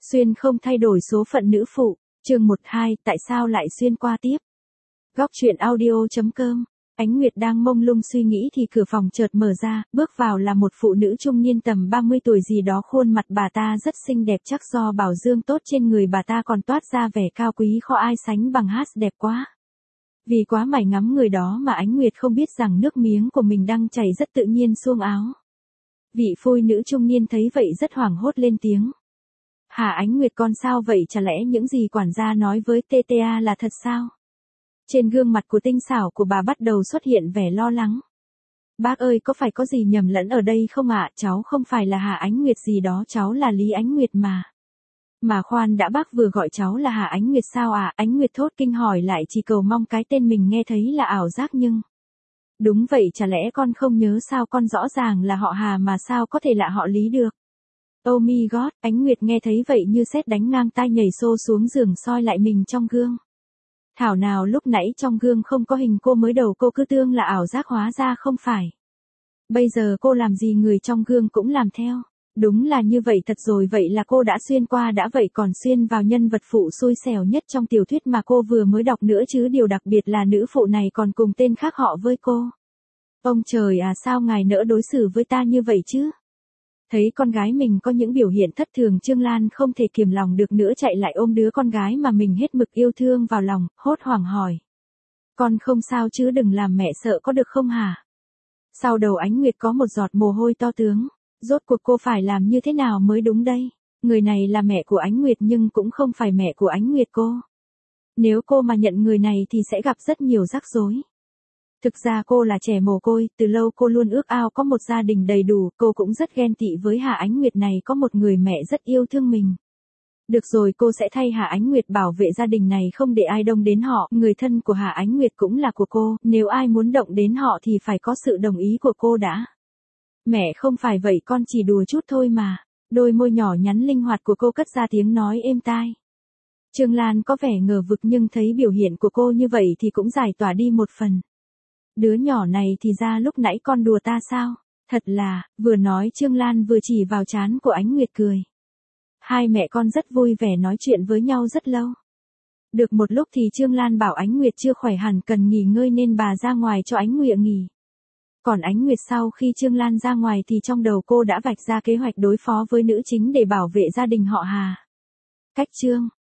Xuyên không thay đổi số phận nữ phụ, chương 12, tại sao lại xuyên qua tiếp. Góc truyện audio.com. Ánh Nguyệt đang mông lung suy nghĩ thì cửa phòng chợt mở ra, bước vào là một phụ nữ trung niên tầm 30 tuổi gì đó, khuôn mặt bà ta rất xinh đẹp, chắc do bảo dưỡng tốt trên người bà ta còn toát ra vẻ cao quý khó ai sánh bằng, hát đẹp quá. Vì quá mải ngắm người đó mà Ánh Nguyệt không biết rằng nước miếng của mình đang chảy rất tự nhiên xuống áo. Vị phụ nữ trung niên thấy vậy rất hoảng hốt lên tiếng. Hả Ánh Nguyệt, con sao vậy, chả lẽ những gì quản gia nói với TTA là thật sao? Trên gương mặt của tinh xảo của bà bắt đầu xuất hiện vẻ lo lắng. Bác ơi, có phải có gì nhầm lẫn ở đây không ạ? Cháu không phải là Hà Ánh Nguyệt gì đó, cháu là Lý Ánh Nguyệt mà. Mà khoan đã, bác vừa gọi cháu là Hà Ánh Nguyệt sao ạ? Ánh Nguyệt thốt kinh hỏi lại, chỉ cầu mong cái tên mình nghe thấy là ảo giác nhưng... Đúng vậy, chả lẽ con không nhớ sao? Con rõ ràng là họ Hà mà sao có thể lạ họ Lý được? Oh my god, Ánh Nguyệt nghe thấy vậy như sét đánh ngang tai, nhảy xô xuống giường soi lại mình trong gương. Thảo nào lúc nãy trong gương không có hình cô, mới đầu cô cứ tưởng là ảo giác, hóa ra không phải. Bây giờ cô làm gì người trong gương cũng làm theo. Đúng là như vậy thật rồi, vậy là cô đã xuyên qua đã, vậy còn xuyên vào nhân vật phụ xui xẻo nhất trong tiểu thuyết mà cô vừa mới đọc nữa chứ, điều đặc biệt là nữ phụ này còn cùng tên khác họ với cô. Ông trời à, sao ngài nỡ đối xử với ta như vậy chứ? Thấy con gái mình có những biểu hiện thất thường, Trương Lan không thể kiềm lòng được nữa, chạy lại ôm đứa con gái mà mình hết mực yêu thương vào lòng, hốt hoảng hỏi. Con không sao chứ, đừng làm mẹ sợ có được không hả? Sau đầu Ánh Nguyệt có một giọt mồ hôi to tướng. Rốt cuộc cô phải làm như thế nào mới đúng đây? Người này là mẹ của Ánh Nguyệt nhưng cũng không phải mẹ của Ánh Nguyệt cô. Nếu cô mà nhận người này thì sẽ gặp rất nhiều rắc rối. Thực ra cô là trẻ mồ côi, từ lâu cô luôn ước ao có một gia đình đầy đủ, cô cũng rất ghen tị với Hà Ánh Nguyệt này có một người mẹ rất yêu thương mình. Được rồi, cô sẽ thay Hà Ánh Nguyệt bảo vệ gia đình này, không để ai động đến họ, người thân của Hà Ánh Nguyệt cũng là của cô, nếu ai muốn động đến họ thì phải có sự đồng ý của cô đã. Mẹ không phải vậy, con chỉ đùa chút thôi mà. Đôi môi nhỏ nhắn linh hoạt của cô cất ra tiếng nói êm tai. Trương Lan có vẻ ngờ vực nhưng thấy biểu hiện của cô như vậy thì cũng giải tỏa đi một phần. Đứa nhỏ này thì ra lúc nãy con đùa ta sao? Thật là, vừa nói Trương Lan vừa chỉ vào trán của Ánh Nguyệt cười. Hai mẹ con rất vui vẻ nói chuyện với nhau rất lâu. Được một lúc thì Trương Lan bảo Ánh Nguyệt chưa khỏe hẳn, cần nghỉ ngơi nên bà ra ngoài cho Ánh Nguyệt nghỉ. Còn Ánh Nguyệt sau khi Trương Lan ra ngoài thì trong đầu cô đã vạch ra kế hoạch đối phó với nữ chính để bảo vệ gia đình họ Hà. Cách chương